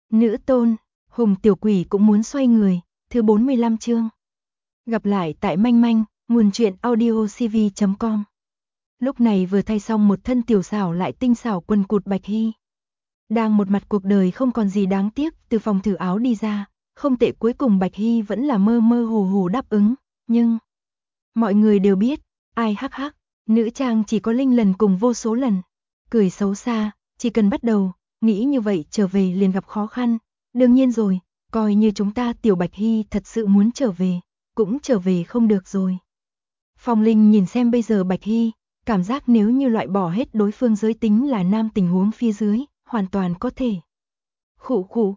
Nữ tôn, Hùng tiểu quỷ cũng muốn xoay người, thứ 45 chương. Gặp lại tại Manh Manh, nguồn truyện audiocv.com. Lúc này vừa thay xong một thân tiểu xảo lại tinh xảo quần cụt Bạch Hy. Đang một mặt cuộc đời không còn gì đáng tiếc, từ phòng thử áo đi ra, không tệ, cuối cùng Bạch Hy vẫn là mơ mơ hồ hồ đáp ứng, nhưng mọi người đều biết, ai hắc hắc, nữ trang chỉ có linh lần cùng vô số lần. Cười xấu xa, chỉ cần bắt đầu, nghĩ như vậy trở về liền gặp khó khăn. Đương nhiên rồi, coi như chúng ta tiểu Bạch Hy thật sự muốn trở về, cũng trở về không được rồi. Phong Linh nhìn xem bây giờ Bạch Hy, cảm giác nếu như loại bỏ hết đối phương giới tính là nam tình huống phía dưới, hoàn toàn có thể. Khụ khụ,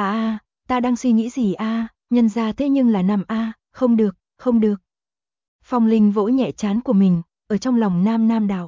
ta đang suy nghĩ gì nhân ra thế nhưng là nam không được, không được. Phong Linh vỗ nhẹ trán của mình, ở trong lòng nam đạo.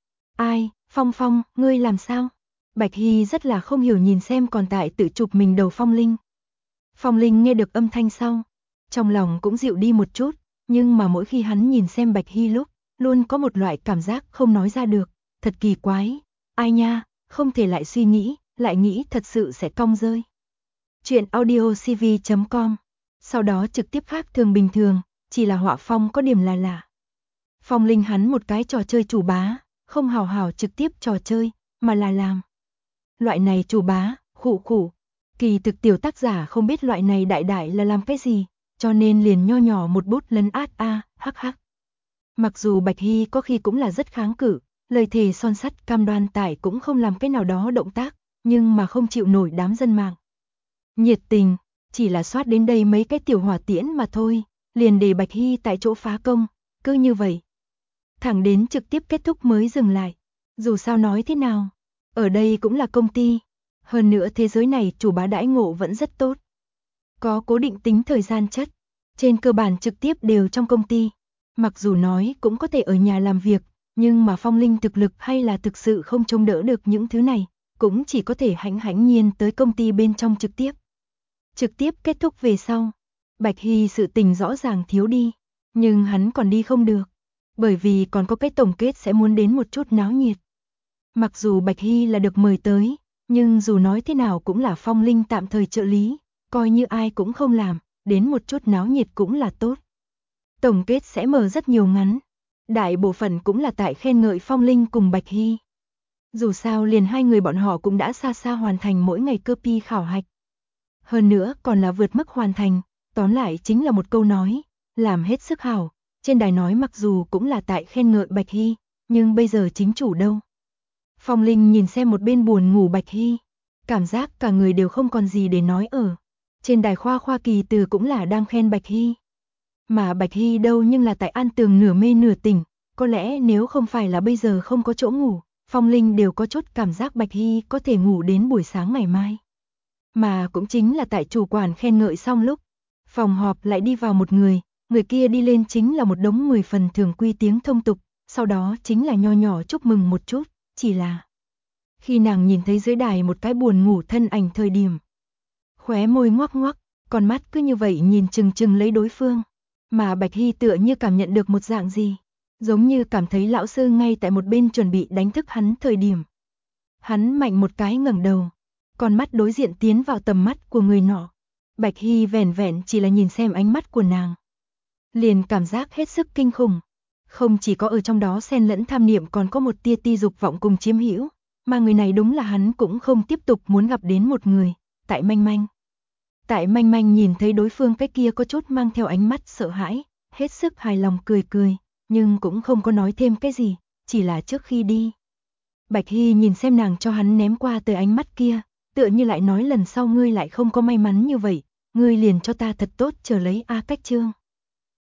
Ai, Phong, ngươi làm sao? Bạch Hy rất là không hiểu nhìn xem còn tại tự chụp mình đầu Phong Linh. Phong Linh nghe được âm thanh sau, trong lòng cũng dịu đi một chút, nhưng mà mỗi khi hắn nhìn xem Bạch Hy lúc, luôn có một loại cảm giác không nói ra được, thật kỳ quái. Ai nha, không thể lại suy nghĩ, lại nghĩ thật sự sẽ cong rơi. Chuyện audiocv.com. Sau đó trực tiếp khác thường bình thường, chỉ là họa phong có điểm là lạ. Phong Linh hắn một cái trò chơi chủ bá, không hào hào trực tiếp trò chơi, mà là làm. Loại này chủ bá, khụ, kỳ thực tiểu tác giả không biết loại này đại là làm cái gì, cho nên liền nho nhỏ một bút lấn át hắc. Mặc dù Bạch Hy có khi cũng là rất kháng cự, lời thề son sắt cam đoan tải cũng không làm cái nào đó động tác, nhưng mà không chịu nổi đám dân mạng. Nhiệt tình, chỉ là soát đến đây mấy cái tiểu hỏa tiễn mà thôi, liền để Bạch Hy tại chỗ phá công, cứ như vậy. Thẳng đến trực tiếp kết thúc mới dừng lại, dù sao nói thế nào, ở đây cũng là công ty, hơn nữa thế giới này chủ bá đãi ngộ vẫn rất tốt. Có cố định tính thời gian chất, trên cơ bản trực tiếp đều trong công ty, mặc dù nói cũng có thể ở nhà làm việc, nhưng mà Phong Linh thực lực hay là thực sự không chống đỡ được những thứ này, cũng chỉ có thể hãnh nhiên tới công ty bên trong trực tiếp. Trực tiếp kết thúc về sau, Bạch Hy sự tình rõ ràng thiếu đi, nhưng hắn còn đi không được, bởi vì còn có cái tổng kết sẽ muốn đến một chút náo nhiệt. Mặc dù Bạch Hy là được mời tới, nhưng dù nói thế nào cũng là Phong Linh tạm thời trợ lý, coi như ai cũng không làm, đến một chút náo nhiệt cũng là tốt. Tổng kết sẽ mở rất nhiều ngắn, đại bộ phận cũng là tại khen ngợi Phong Linh cùng Bạch Hy. Dù sao liền hai người bọn họ cũng đã xa hoàn thành mỗi ngày copy khảo hạch. Hơn nữa còn là vượt mức hoàn thành, tóm lại chính là một câu nói, làm hết sức hảo. Trên đài nói mặc dù cũng là tại khen ngợi Bạch Hy, nhưng bây giờ chính chủ đâu. Phong Linh nhìn xem một bên buồn ngủ Bạch Hy, cảm giác cả người đều không còn gì để nói ở. Trên đài khoa kỳ từ cũng là đang khen Bạch Hy. Mà Bạch Hy đâu nhưng là tại an tường nửa mê nửa tỉnh, có lẽ nếu không phải là bây giờ không có chỗ ngủ, Phong Linh đều có chút cảm giác Bạch Hy có thể ngủ đến buổi sáng ngày mai. Mà cũng chính là tại chủ quản khen ngợi xong lúc, phòng họp lại đi vào một người kia đi lên chính là một đống 10 phần thường quy tiếng thông tục, sau đó chính là nho nhỏ chúc mừng một chút, chỉ là khi nàng nhìn thấy dưới đài một cái buồn ngủ thân ảnh thời điểm, khóe môi ngoắc, con mắt cứ như vậy nhìn chừng lấy đối phương, mà Bạch Hy tựa như cảm nhận được một dạng gì, giống như cảm thấy lão sư ngay tại một bên chuẩn bị đánh thức hắn thời điểm. Hắn mạnh một cái ngẩng đầu, con mắt đối diện tiến vào tầm mắt của người nọ. Bạch Hy vẻn chỉ là nhìn xem ánh mắt của nàng, liền cảm giác hết sức kinh khủng. Không chỉ có ở trong đó xen lẫn tham niệm, còn có một tia ti dục vọng cùng chiếm hữu, mà người này đúng là hắn cũng không tiếp tục muốn gặp đến một người, tại Manh Manh. Tại Manh Manh nhìn thấy đối phương cái kia có chút mang theo ánh mắt sợ hãi, hết sức hài lòng cười, nhưng cũng không có nói thêm cái gì, chỉ là trước khi đi. Bạch Hy nhìn xem nàng cho hắn ném qua tới ánh mắt kia, tựa như lại nói lần sau ngươi lại không có may mắn như vậy, ngươi liền cho ta thật tốt chờ lấy cách chương.